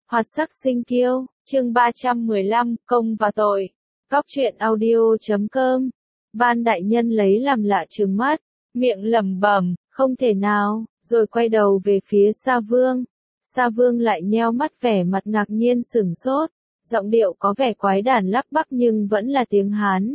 Hoạt sắc sinh kiêu, chương 315, công và tội. Cóc truyện audio.com. Ban đại nhân lấy làm lạ trừng mắt, miệng lẩm bẩm, không thể nào, rồi quay đầu về phía Sa Vương. Sa Vương lại nheo mắt vẻ mặt ngạc nhiên sửng sốt, giọng điệu có vẻ quái đản lắp bắp nhưng vẫn là tiếng Hán.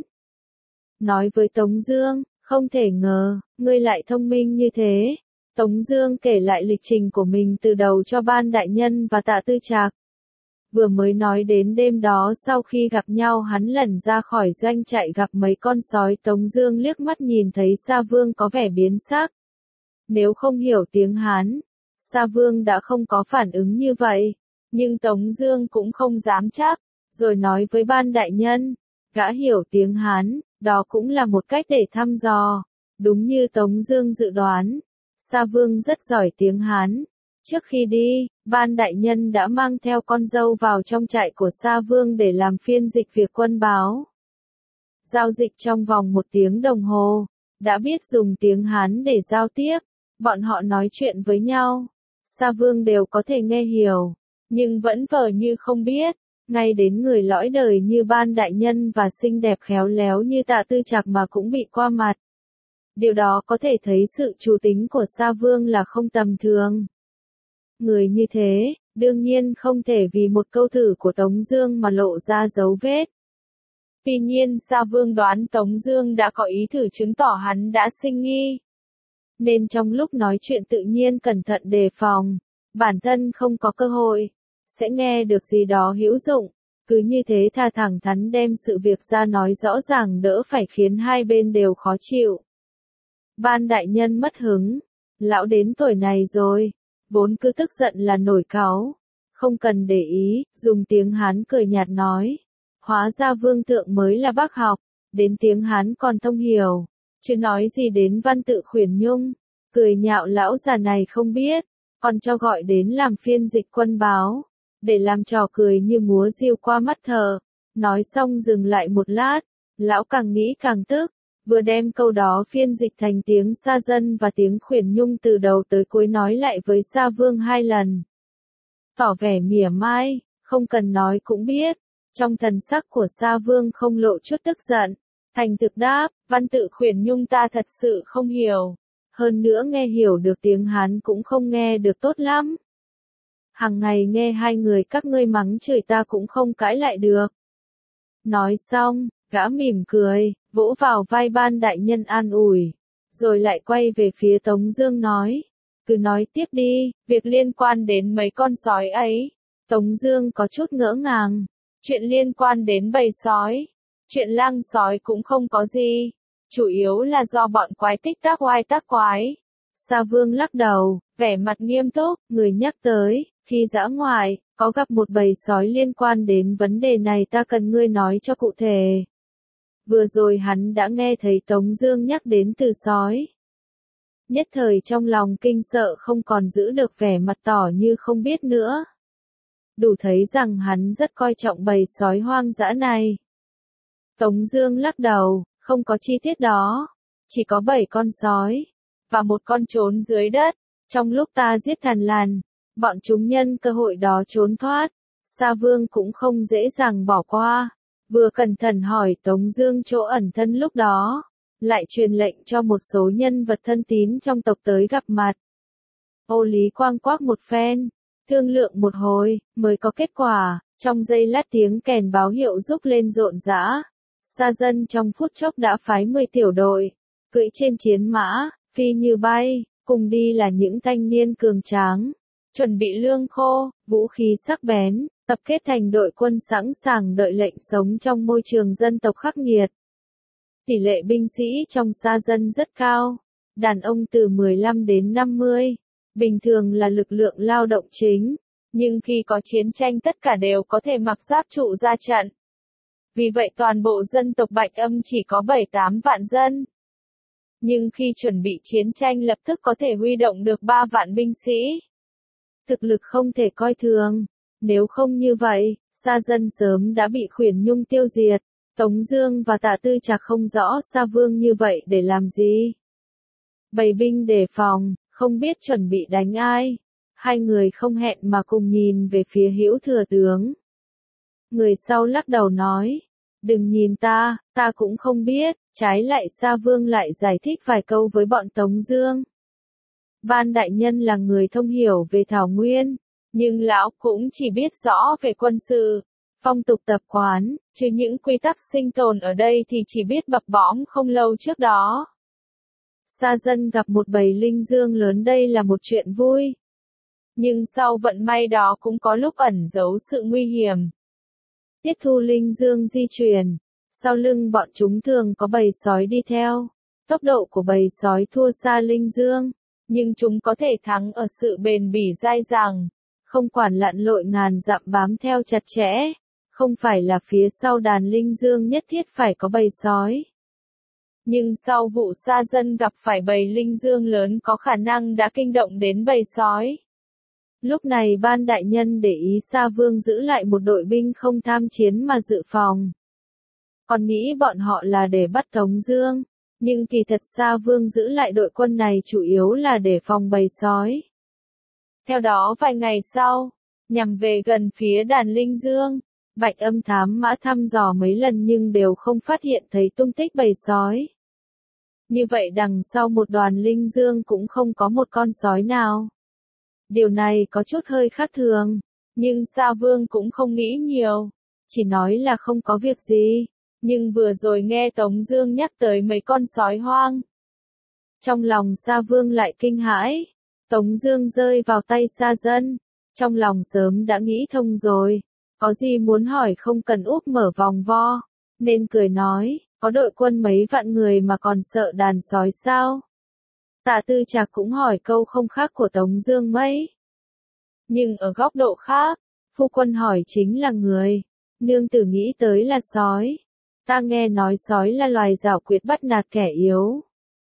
Nói với Tống Dương, không thể ngờ, ngươi lại thông minh như thế. Tống Dương kể lại lịch trình của mình từ đầu cho Ban đại nhân và Tạ Tư Trạc. Vừa mới nói đến đêm đó sau khi gặp nhau hắn lẩn ra khỏi doanh trại gặp mấy con sói. Tống Dương liếc mắt nhìn thấy Sa Vương có vẻ biến sắc. Nếu không hiểu tiếng Hán, Sa Vương đã không có phản ứng như vậy. Nhưng Tống Dương cũng không dám chắc, rồi nói với Ban đại nhân, gã hiểu tiếng Hán, đó cũng là một cách để thăm dò. Đúng như Tống Dương dự đoán, Sa Vương rất giỏi tiếng Hán. Trước khi đi, Ban đại nhân đã mang theo con dâu vào trong trại của Sa Vương để làm phiên dịch việc quân báo. Giao dịch trong vòng 1 tiếng đồng hồ, đã biết dùng tiếng Hán để giao tiếp, bọn họ nói chuyện với nhau. Sa Vương đều có thể nghe hiểu, nhưng vẫn vờ như không biết, ngay đến người lõi đời như Ban đại nhân và xinh đẹp khéo léo như Tạ Tư Trạc mà cũng bị qua mặt. Điều đó có thể thấy sự chủ tính của Sa Vương là không tầm thường. Người như thế, đương nhiên không thể vì một câu thử của Tống Dương mà lộ ra dấu vết. Tuy nhiên Sa Vương đoán Tống Dương đã có ý thử chứng tỏ hắn đã sinh nghi. Nên trong lúc nói chuyện tự nhiên cẩn thận đề phòng, bản thân không có cơ hội, sẽ nghe được gì đó hữu dụng. Cứ như thế thẳng thắn đem sự việc ra nói rõ ràng đỡ phải khiến hai bên đều khó chịu. Ban đại nhân mất hứng, lão đến tuổi này rồi, vốn cứ tức giận là nổi cáu, không cần để ý, dùng tiếng Hán cười nhạt nói. Hóa ra Vương thượng mới là bác học, đến tiếng Hán còn thông hiểu, chứ nói gì đến văn tự khuyển nhung, cười nhạo lão già này không biết, còn cho gọi đến làm phiên dịch quân báo, để làm trò cười như múa diêu qua mắt thợ. Nói xong dừng lại một lát, lão càng nghĩ càng tức, vừa đem câu đó phiên dịch thành tiếng Sa dân và tiếng khuyển nhung từ đầu tới cuối nói lại với Sa Vương 2 lần. Tỏ vẻ mỉa mai, không cần nói cũng biết. Trong thần sắc của Sa Vương không lộ chút tức giận, thành thực đáp, văn tự khuyển nhung ta thật sự không hiểu. Hơn nữa nghe hiểu được tiếng Hán cũng không nghe được tốt lắm. Hàng ngày nghe hai người các ngươi mắng chửi ta cũng không cãi lại được. Nói xong, gã mỉm cười, vỗ vào vai Ban đại nhân an ủi, rồi lại quay về phía Tống Dương nói, cứ nói tiếp đi, việc liên quan đến mấy con sói ấy. Tống Dương có chút ngỡ ngàng, chuyện liên quan đến bầy sói, chuyện lang sói cũng không có gì, chủ yếu là do bọn quái tích tác oai tác quái. Sa Vương lắc đầu, vẻ mặt nghiêm túc, người nhắc tới, khi dã ngoại, có gặp một bầy sói liên quan đến vấn đề này ta cần ngươi nói cho cụ thể. Vừa rồi hắn đã nghe thấy Tống Dương nhắc đến từ sói. Nhất thời trong lòng kinh sợ không còn giữ được vẻ mặt tỏ như không biết nữa. Đủ thấy rằng hắn rất coi trọng bầy sói hoang dã này. Tống Dương lắc đầu, không có chi tiết đó. Chỉ có 7 con sói, và một con trốn dưới đất. Trong lúc ta giết Thằn Lằn, bọn chúng nhân cơ hội đó trốn thoát. Sa Vương cũng không dễ dàng bỏ qua. Vừa cẩn thận hỏi Tống Dương chỗ ẩn thân lúc đó, lại truyền lệnh cho một số nhân vật thân tín trong tộc tới gặp mặt. Ô Lý quang quác một phen, thương lượng một hồi, mới có kết quả. Trong giây lát tiếng kèn báo hiệu rúc lên rộn rã. Sa dân trong phút chốc đã phái 10 tiểu đội, cưỡi trên chiến mã, phi như bay, cùng đi là những thanh niên cường tráng, chuẩn bị lương khô, vũ khí sắc bén, tập kết thành đội quân sẵn sàng đợi lệnh sống trong môi trường dân tộc khắc nghiệt. Tỷ lệ binh sĩ trong Sa dân rất cao, đàn ông từ 15 đến 50, bình thường là lực lượng lao động chính, nhưng khi có chiến tranh tất cả đều có thể mặc giáp trụ ra trận. Vì vậy toàn bộ dân tộc Bạch Âm chỉ có 7-8 vạn dân. Nhưng khi chuẩn bị chiến tranh lập tức có thể huy động được 3 vạn binh sĩ. Thực lực không thể coi thường, nếu không như vậy, Sa dân sớm đã bị khuyển nhung tiêu diệt. Tống Dương và Tạ Tư Trạc không rõ Sa Vương như vậy để làm gì. Bày binh đề phòng, không biết chuẩn bị đánh ai. Hai người không hẹn mà cùng nhìn về phía Hữu Thừa Tướng. Người sau lắc đầu nói, đừng nhìn ta cũng không biết, trái lại Sa Vương lại giải thích vài câu với bọn Tống Dương. Ban đại nhân là người thông hiểu về Thảo Nguyên, nhưng lão cũng chỉ biết rõ về quân sự, phong tục tập quán, chứ những quy tắc sinh tồn ở đây thì chỉ biết bập bõm không lâu trước đó. Sa dân gặp một bầy linh dương lớn đây là một chuyện vui. Nhưng sau vận may đó cũng có lúc ẩn giấu sự nguy hiểm. Tiết thu linh dương di chuyển, sau lưng bọn chúng thường có bầy sói đi theo. Tốc độ của bầy sói thua xa linh dương, nhưng chúng có thể thắng ở sự bền bỉ dai dẳng, không quản lặn lội ngàn dặm bám theo chặt chẽ. Không phải là phía sau đàn linh dương nhất thiết phải có bầy sói. Nhưng sau vụ Sa dân gặp phải bầy linh dương lớn có khả năng đã kinh động đến bầy sói. Lúc này ban đại nhân để ý Sa Vương giữ lại một đội binh không tham chiến mà dự phòng. Còn nghĩ bọn họ là để bắt Tống Dương, nhưng kỳ thật Sa Vương giữ lại đội quân này chủ yếu là để phòng bầy sói. Theo đó vài ngày sau, nhằm về gần phía đàn linh dương, Bạch Âm thám mã thăm dò mấy lần nhưng đều không phát hiện thấy tung tích bầy sói. Như vậy đằng sau một đoàn linh dương cũng không có một con sói nào. Điều này có chút hơi khác thường, nhưng Sa Vương cũng không nghĩ nhiều, chỉ nói là không có việc gì, nhưng vừa rồi nghe Tống Dương nhắc tới mấy con sói hoang. Trong lòng Sa Vương lại kinh hãi, Tống Dương rơi vào tay Sa dân, trong lòng sớm đã nghĩ thông rồi, có gì muốn hỏi không cần úp mở vòng vo, nên cười nói, có đội quân mấy vạn người mà còn sợ đàn sói sao? Tạ Tư Trạc cũng hỏi câu không khác của Tống Dương mấy. Nhưng ở góc độ khác, phu quân hỏi chính là người, nương tử nghĩ tới là sói. Ta nghe nói sói là loài giảo quyệt bắt nạt kẻ yếu.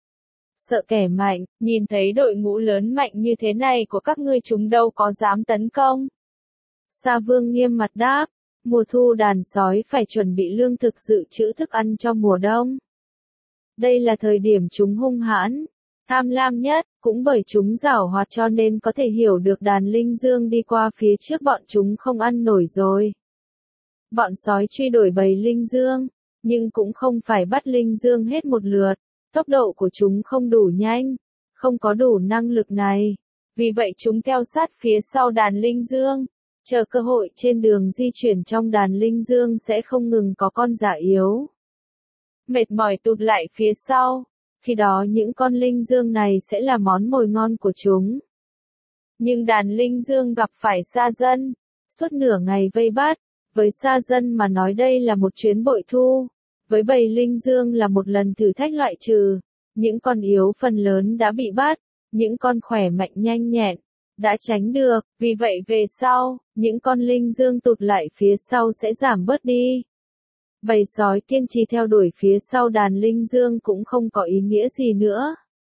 Sợ kẻ mạnh, nhìn thấy đội ngũ lớn mạnh như thế này của các ngươi chúng đâu có dám tấn công. Sa Vương nghiêm mặt đáp, mùa thu đàn sói phải chuẩn bị lương thực dự trữ thức ăn cho mùa đông. Đây là thời điểm chúng hung hãn, tham lam nhất, cũng bởi chúng giảo hoạt cho nên có thể hiểu được đàn linh dương đi qua phía trước bọn chúng không ăn nổi rồi. Bọn sói truy đuổi bầy linh dương, nhưng cũng không phải bắt linh dương hết một lượt, tốc độ của chúng không đủ nhanh, không có đủ năng lực này. Vì vậy chúng theo sát phía sau đàn linh dương, chờ cơ hội trên đường di chuyển trong đàn linh dương sẽ không ngừng có con giã yếu. Mệt mỏi tụt lại phía sau, khi đó những con linh dương này sẽ là món mồi ngon của chúng. Nhưng đàn linh dương gặp phải Sa dân, suốt nửa ngày vây bắt, với Sa dân mà nói đây là một chuyến bội thu, với bầy linh dương là một lần thử thách loại trừ, những con yếu phần lớn đã bị bắt, những con khỏe mạnh nhanh nhẹn, đã tránh được, vì vậy về sau, những con linh dương tụt lại phía sau sẽ giảm bớt đi. Bầy sói kiên trì theo đuổi phía sau đàn linh dương cũng không có ý nghĩa gì nữa.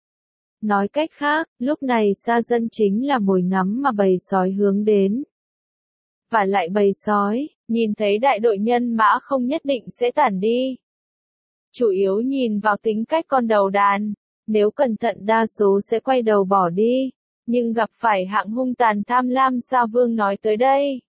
Nói cách khác, lúc này Sa dân chính là mồi ngắm mà bầy sói hướng đến. Và lại bầy sói, nhìn thấy đại đội nhân mã không nhất định sẽ tản đi. Chủ yếu nhìn vào tính cách con đầu đàn, nếu cẩn thận đa số sẽ quay đầu bỏ đi, nhưng gặp phải hạng hung tàn tham lam Sa Vương nói tới đây.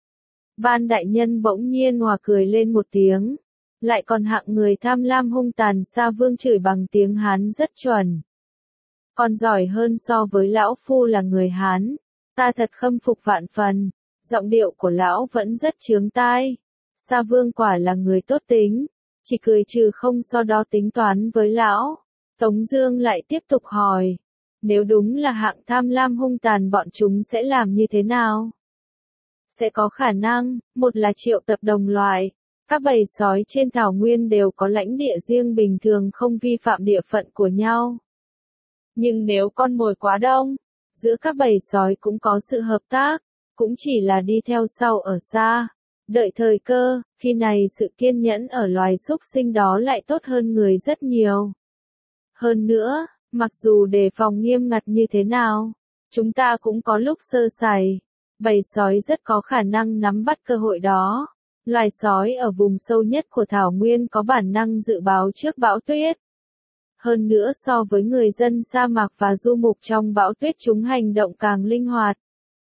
Ban đại nhân bỗng nhiên hòa cười lên một tiếng, lại còn hạng người tham lam hung tàn Sa Vương chửi bằng tiếng Hán rất chuẩn. Còn giỏi hơn so với lão phu là người Hán, ta thật khâm phục vạn phần, giọng điệu của lão vẫn rất chướng tai. Sa Vương quả là người tốt tính, chỉ cười trừ không so đo tính toán với lão. Tống Dương lại tiếp tục hỏi, nếu đúng là hạng tham lam hung tàn bọn chúng sẽ làm như thế nào? Sẽ có khả năng, một là triệu tập đồng loại, các bầy sói trên thảo nguyên đều có lãnh địa riêng bình thường không vi phạm địa phận của nhau. Nhưng nếu con mồi quá đông, giữa các bầy sói cũng có sự hợp tác, cũng chỉ là đi theo sau ở xa, đợi thời cơ, khi này sự kiên nhẫn ở loài súc sinh đó lại tốt hơn người rất nhiều. Hơn nữa, mặc dù đề phòng nghiêm ngặt như thế nào, chúng ta cũng có lúc sơ sẩy, bầy sói rất có khả năng nắm bắt cơ hội đó. Loài sói ở vùng sâu nhất của thảo nguyên có bản năng dự báo trước bão tuyết. Hơn nữa so với người dân sa mạc và du mục trong bão tuyết chúng hành động càng linh hoạt.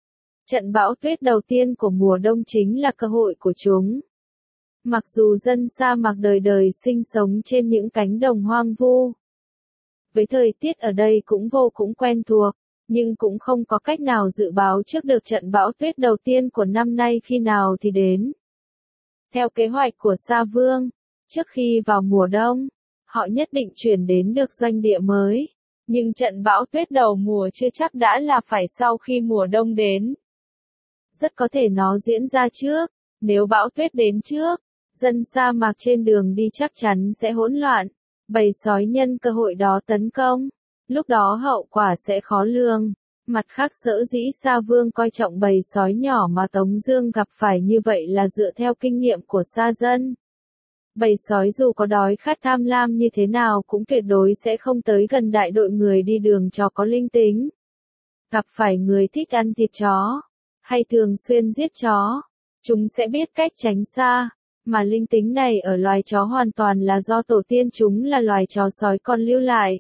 Trận bão tuyết đầu tiên của mùa đông chính là cơ hội của chúng. Mặc dù dân sa mạc đời đời sinh sống trên những cánh đồng hoang vu, với thời tiết ở đây cũng vô cùng quen thuộc, nhưng cũng không có cách nào dự báo trước được trận bão tuyết đầu tiên của năm nay khi nào thì đến. Theo kế hoạch của Sa Vương, trước khi vào mùa đông, họ nhất định chuyển đến được doanh địa mới, nhưng trận bão tuyết đầu mùa chưa chắc đã là phải sau khi mùa đông đến. Rất có thể nó diễn ra trước, nếu bão tuyết đến trước, dân sa mạc trên đường đi chắc chắn sẽ hỗn loạn, bầy sói nhân cơ hội đó tấn công, lúc đó hậu quả sẽ khó lường. Mặt khác sở dĩ Sa Vương coi trọng bầy sói nhỏ mà Tống Dương gặp phải như vậy là dựa theo kinh nghiệm của Sa dân. Bầy sói dù có đói khát tham lam như thế nào cũng tuyệt đối sẽ không tới gần đại đội người đi đường chó có linh tính. Gặp phải người thích ăn thịt chó, hay thường xuyên giết chó, chúng sẽ biết cách tránh xa, mà linh tính này ở loài chó hoàn toàn là do tổ tiên chúng là loài chó sói còn lưu lại.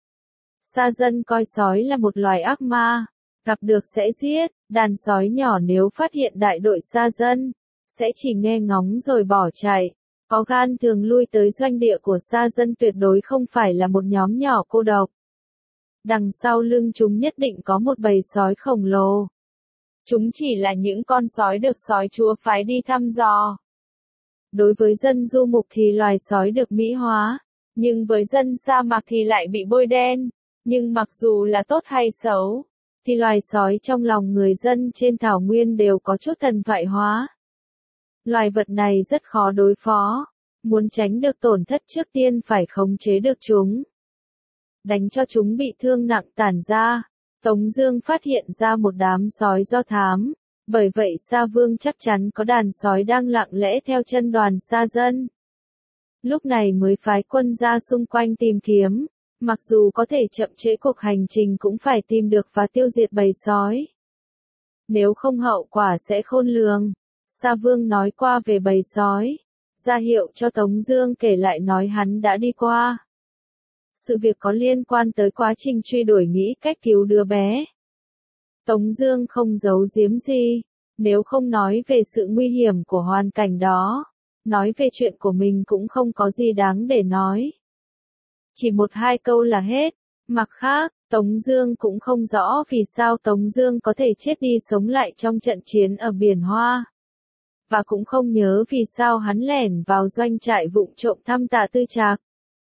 Sa dân coi sói là một loài ác ma, gặp được sẽ giết, đàn sói nhỏ nếu phát hiện đại đội sa dân, sẽ chỉ nghe ngóng rồi bỏ chạy. Có gan thường lui tới doanh địa của sa dân tuyệt đối không phải là một nhóm nhỏ cô độc. Đằng sau lưng chúng nhất định có một bầy sói khổng lồ. Chúng chỉ là những con sói được sói chúa phái đi thăm dò. Đối với dân du mục thì loài sói được mỹ hóa, nhưng với dân sa mạc thì lại bị bôi đen. Nhưng mặc dù là tốt hay xấu, thì loài sói trong lòng người dân trên thảo nguyên đều có chút thần thoại hóa. Loài vật này rất khó đối phó, muốn tránh được tổn thất trước tiên phải khống chế được chúng. Đánh cho chúng bị thương nặng tản ra, Tống Dương phát hiện ra một đám sói do thám, bởi vậy Sa Vương chắc chắn có đàn sói đang lặng lẽ theo chân đoàn sa dân. Lúc này mới phái quân ra xung quanh tìm kiếm. Mặc dù có thể chậm trễ cuộc hành trình cũng phải tìm được và tiêu diệt bầy sói. Nếu không hậu quả sẽ khôn lường. Sa Vương nói qua về bầy sói, ra hiệu cho Tống Dương kể lại nói hắn đã đi qua. Sự việc có liên quan tới quá trình truy đuổi nghĩ cách cứu đứa bé. Tống Dương không giấu giếm gì, nếu không nói về sự nguy hiểm của hoàn cảnh đó, nói về chuyện của mình cũng không có gì đáng để nói. Chỉ một hai câu là hết. Mặt khác, Tống Dương cũng không rõ vì sao Tống Dương có thể chết đi sống lại trong trận chiến ở Biển Hoa. Và cũng không nhớ vì sao hắn lẻn vào doanh trại vụng trộm thăm Tạ Tư Trạc.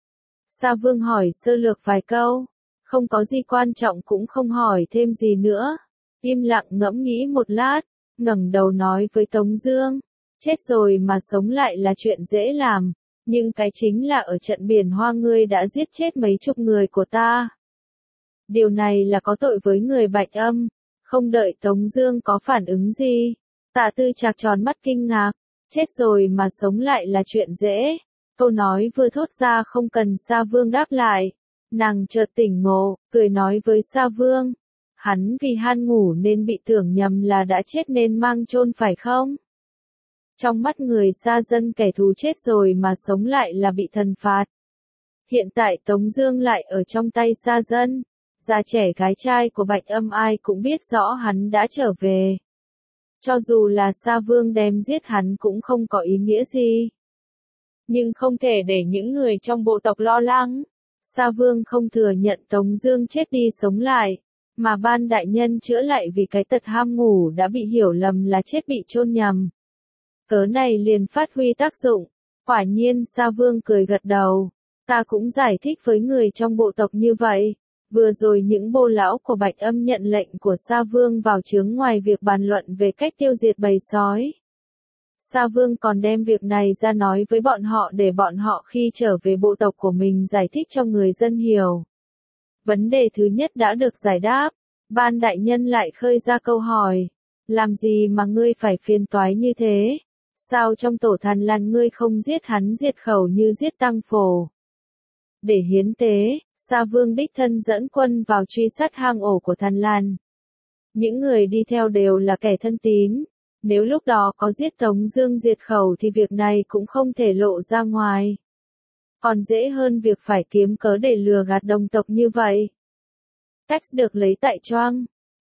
Sa Vương hỏi sơ lược vài câu, không có gì quan trọng cũng không hỏi thêm gì nữa. Im lặng ngẫm nghĩ một lát, ngẩng đầu nói với Tống Dương, chết rồi mà sống lại là chuyện dễ làm. Nhưng cái chính là ở trận Biển Hoa ngươi đã giết chết mấy chục người của ta. Điều này là có tội với người Bạch Âm. Không đợi Tống Dương có phản ứng gì, Tạ Tư Trạc tròn mắt kinh ngạc. Chết rồi mà sống lại là chuyện dễ. Câu nói vừa thốt ra không cần Sa Vương đáp lại. Nàng chợt tỉnh ngộ, cười nói với Sa Vương. Hắn vì han ngủ nên bị tưởng nhầm là đã chết nên mang chôn phải không? Trong mắt người sa dân kẻ thù chết rồi mà sống lại là bị thần phạt. Hiện tại Tống Dương lại ở trong tay sa dân. Già trẻ gái trai của Bạch Âm ai cũng biết rõ hắn đã trở về. Cho dù là Sa Vương đem giết hắn cũng không có ý nghĩa gì. Nhưng không thể để những người trong bộ tộc lo lắng. Sa Vương không thừa nhận Tống Dương chết đi sống lại, mà ban đại nhân chữa lại vì cái tật ham ngủ đã bị hiểu lầm là chết bị chôn nhầm. Cớ này liền phát huy tác dụng. Quả nhiên Sa Vương cười gật đầu. Ta cũng giải thích với người trong bộ tộc như vậy. Vừa rồi những bô lão của Bạch Âm nhận lệnh của Sa Vương vào chướng ngoài việc bàn luận về cách tiêu diệt bầy sói. Sa Vương còn đem việc này ra nói với bọn họ để bọn họ khi trở về bộ tộc của mình giải thích cho người dân hiểu. Vấn đề thứ nhất đã được giải đáp. Ban đại nhân lại khơi ra câu hỏi. Làm gì mà ngươi phải phiền toái như thế? Sao trong tổ Thần Lan ngươi không giết hắn diệt khẩu như giết Tăng Phổ? Để hiến tế, Sa Vương đích thân dẫn quân vào truy sát hang ổ của Thần Lan. Những người đi theo đều là kẻ thân tín. Nếu lúc đó có giết Tống Dương diệt khẩu thì việc này cũng không thể lộ ra ngoài. Còn dễ hơn việc phải kiếm cớ để lừa gạt đồng tộc như vậy. Text được lấy tại Choang.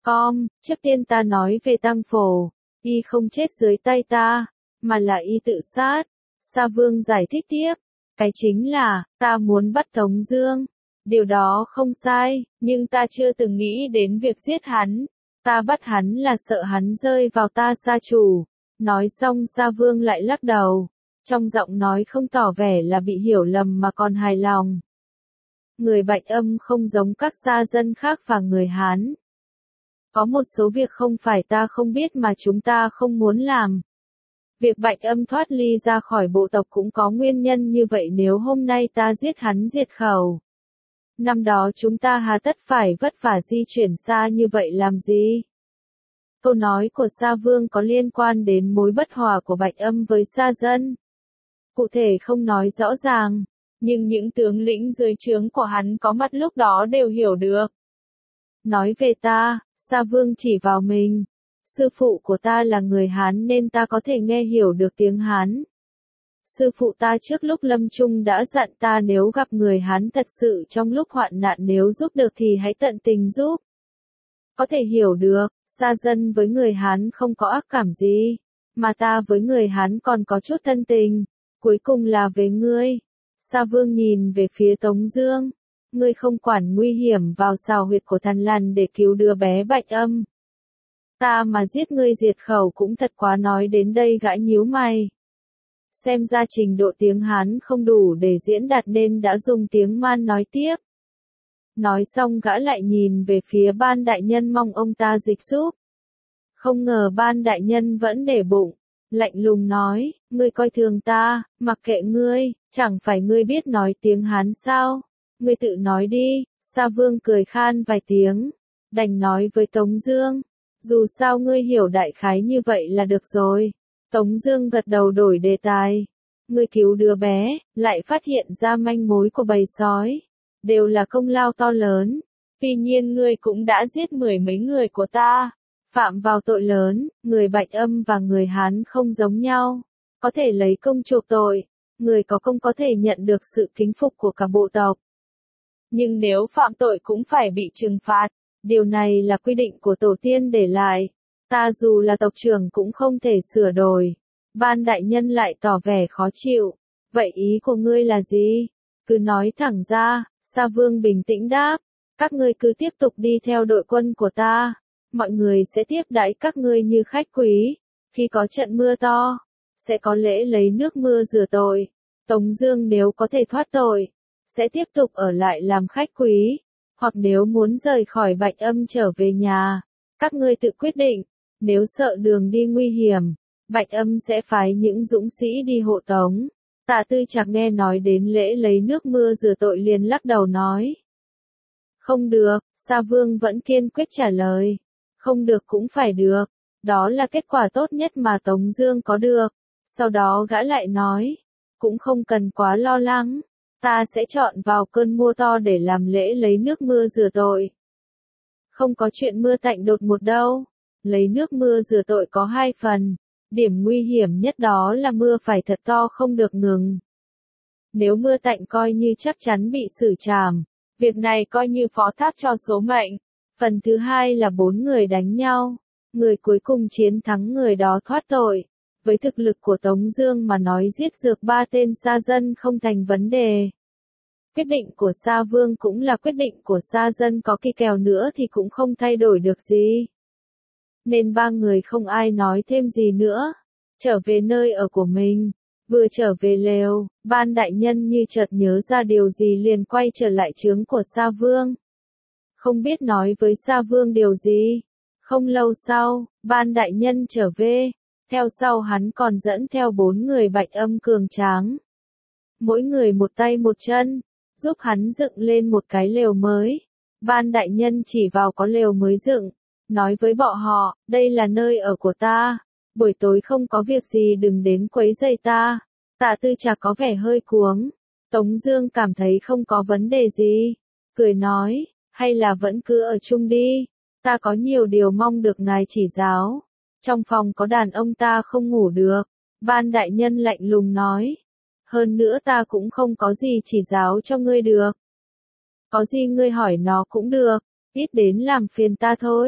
Com, trước tiên ta nói về Tăng Phổ, y không chết dưới tay ta, mà là y tự sát. Sa Vương giải thích tiếp, cái chính là, ta muốn bắt Tống Dương. Điều đó không sai, nhưng ta chưa từng nghĩ đến việc giết hắn. Ta bắt hắn là sợ hắn rơi vào ta gia chủ. Nói xong Sa Vương lại lắc đầu. Trong giọng nói không tỏ vẻ là bị hiểu lầm mà còn hài lòng. Người Bạch Âm không giống các sa dân khác và người Hán. Có một số việc không phải ta không biết mà chúng ta không muốn làm. Việc Bạch Âm thoát ly ra khỏi bộ tộc cũng có nguyên nhân như vậy nếu hôm nay ta giết hắn diệt khẩu. Năm đó chúng ta hà tất phải vất vả di chuyển xa như vậy làm gì? Câu nói của Sa Vương có liên quan đến mối bất hòa của Bạch Âm với sa dân. Cụ thể không nói rõ ràng, nhưng những tướng lĩnh dưới trướng của hắn có mặt lúc đó đều hiểu được. Nói về ta, Sa Vương chỉ vào mình. Sư phụ của ta là người Hán nên ta có thể nghe hiểu được tiếng Hán. Sư phụ ta trước lúc lâm chung đã dặn ta nếu gặp người Hán thật sự trong lúc hoạn nạn nếu giúp được thì hãy tận tình giúp. Có thể hiểu được, sa dân với người Hán không có ác cảm gì, mà ta với người Hán còn có chút thân tình. Cuối cùng là về ngươi. Sa Vương nhìn về phía Tống Dương. Ngươi không quản nguy hiểm vào sào huyệt của Thằn Lằn để cứu đứa bé Bạch Âm. Ta mà giết ngươi diệt khẩu cũng thật quá, nói đến đây gã nhíu mày. Xem ra trình độ tiếng Hán không đủ để diễn đạt nên đã dùng tiếng Man nói tiếp. Nói xong gã lại nhìn về phía Ban đại nhân mong ông ta dịch giúp. Không ngờ Ban đại nhân vẫn để bụng, lạnh lùng nói, ngươi coi thường ta, mặc kệ ngươi, chẳng phải ngươi biết nói tiếng Hán sao, ngươi tự nói đi. Sa Vương cười khan vài tiếng, đành nói với Tống Dương, dù sao ngươi hiểu đại khái như vậy là được rồi. Tống Dương gật đầu đổi đề tài. Ngươi cứu đứa bé, lại phát hiện ra manh mối của bầy sói, đều là công lao to lớn. Tuy nhiên ngươi cũng đã giết mười mấy người của ta, phạm vào tội lớn. Người Bạch Âm và người Hán không giống nhau, có thể lấy công chuộc tội. Người có công có thể nhận được sự kính phục của cả bộ tộc, nhưng nếu phạm tội cũng phải bị trừng phạt. Điều này là quy định của tổ tiên để lại. Ta dù là tộc trưởng cũng không thể sửa đổi. Ban đại nhân lại tỏ vẻ khó chịu. Vậy ý của ngươi là gì? Cứ nói thẳng ra. Sa Vương bình tĩnh đáp. Các ngươi cứ tiếp tục đi theo đội quân của ta. Mọi người sẽ tiếp đãi các ngươi như khách quý. Khi có trận mưa to, sẽ có lễ lấy nước mưa rửa tội. Tống Dương nếu có thể thoát tội, sẽ tiếp tục ở lại làm khách quý. Hoặc nếu muốn rời khỏi Bạch Âm trở về nhà, các ngươi tự quyết định. Nếu sợ đường đi nguy hiểm, Bạch Âm sẽ phái những dũng sĩ đi hộ tống. Tạ Tư Trạc nghe nói đến lễ lấy nước mưa rửa tội liền lắc đầu nói. Không được. Sa Vương vẫn kiên quyết trả lời. Không được cũng phải được. Đó là kết quả tốt nhất mà Tống Dương có được. Sau đó gã lại nói. Cũng không cần quá lo lắng. Ta sẽ chọn vào cơn mưa to để làm lễ lấy nước mưa rửa tội. Không có chuyện mưa tạnh đột ngột đâu. Lấy nước mưa rửa tội có hai phần. Điểm nguy hiểm nhất đó là mưa phải thật to không được ngừng. Nếu mưa tạnh coi như chắc chắn bị xử trảm. Việc này coi như phó thác cho số mệnh. Phần thứ hai là 4 người đánh nhau. Người cuối cùng chiến thắng người đó thoát tội. Với thực lực của Tống Dương mà nói giết dược 3 tên sa dân không thành vấn đề. Quyết định của Sa Vương cũng là quyết định của sa dân, có kỳ kèo nữa thì cũng không thay đổi được gì. Nên 3 người không ai nói thêm gì nữa. Trở về nơi ở của mình. Vừa trở về lều, Ban đại nhân như chợt nhớ ra điều gì liền quay trở lại trướng của Sa Vương. Không biết nói với Sa Vương điều gì. Không lâu sau, Ban đại nhân trở về. Theo sau hắn còn dẫn theo 4 người Bạch Âm cường tráng. Mỗi người một tay một chân, giúp hắn dựng lên một cái lều mới. Ban đại nhân chỉ vào có lều mới dựng, nói với bọn họ, đây là nơi ở của ta. Buổi tối không có việc gì đừng đến quấy rầy ta. Tạ Tư Trạc có vẻ hơi cuống. Tống Dương cảm thấy không có vấn đề gì. Cười nói, hay là vẫn cứ ở chung đi. Ta có nhiều điều mong được ngài chỉ giáo. Trong phòng có đàn ông ta không ngủ được. Ban đại nhân lạnh lùng nói. Hơn nữa ta cũng không có gì chỉ giáo cho ngươi được. Có gì ngươi hỏi nó cũng được. Ít đến làm phiền ta thôi.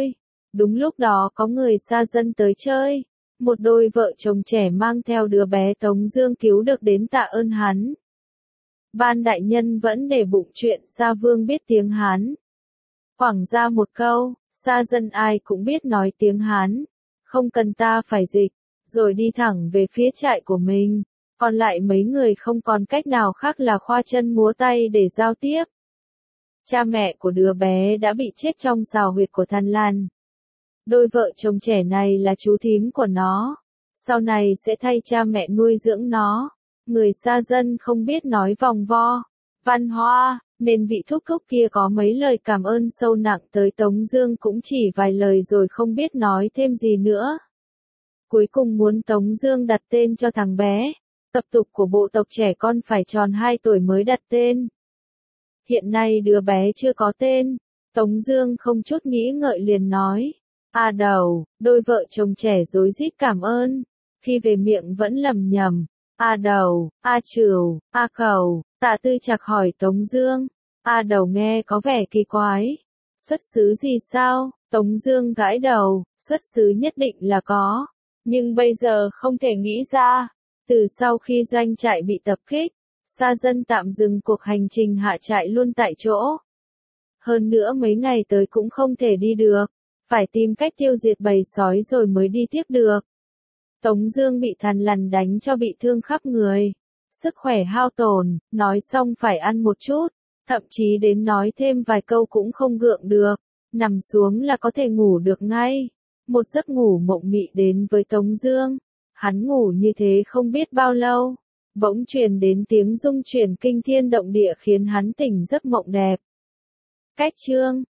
Đúng lúc đó có người xa dân tới chơi. Một đôi vợ chồng trẻ mang theo đứa bé Tống Dương cứu được đến tạ ơn hắn. Ban đại nhân vẫn để bụng chuyện Sa Vương biết tiếng Hán. Quảng ra một câu, xa dân ai cũng biết nói tiếng Hán. Không cần ta phải dịch, rồi đi thẳng về phía trại của mình. Còn lại mấy người không còn cách nào khác là khoa chân múa tay để giao tiếp. Cha mẹ của đứa bé đã bị chết trong sào huyệt của Thằn Lằn. Đôi vợ chồng trẻ này là chú thím của nó. Sau này sẽ thay cha mẹ nuôi dưỡng nó. Người xa dân không biết nói vòng vo, văn hoa, nên vị thúc thúc kia có mấy lời cảm ơn sâu nặng tới Tống Dương cũng chỉ vài lời rồi không biết nói thêm gì nữa. Cuối cùng muốn Tống Dương đặt tên cho thằng bé. Tập tục của bộ tộc trẻ con phải tròn 2 tuổi mới đặt tên. Hiện nay đứa bé chưa có tên. Tống Dương không chút nghĩ ngợi liền nói. A Đầu, đôi vợ chồng trẻ rối rít cảm ơn. Khi về miệng vẫn lẩm nhẩm. A Đầu, A Trừu, A Cầu. Tạ Tư Trạc hỏi Tống Dương. A Đầu nghe có vẻ kỳ quái. Xuất xứ gì sao? Tống Dương gãi đầu. Xuất xứ nhất định là có. Nhưng bây giờ không thể nghĩ ra. Từ sau khi doanh trại bị tập kích, Sa dân tạm dừng cuộc hành trình hạ trại luôn tại chỗ. Hơn nữa mấy ngày tới cũng không thể đi được. Phải tìm cách tiêu diệt bầy sói rồi mới đi tiếp được. Tống Dương bị Thằn Lằn đánh cho bị thương khắp người. Sức khỏe hao tổn, nói xong phải ăn một chút. Thậm chí đến nói thêm vài câu cũng không gượng được. Nằm xuống là có thể ngủ được ngay. Một giấc ngủ mộng mị đến với Tống Dương. Hắn ngủ như thế không biết bao lâu. Bỗng truyền đến tiếng rung chuyển kinh thiên động địa khiến hắn tỉnh giấc mộng đẹp. Cách chương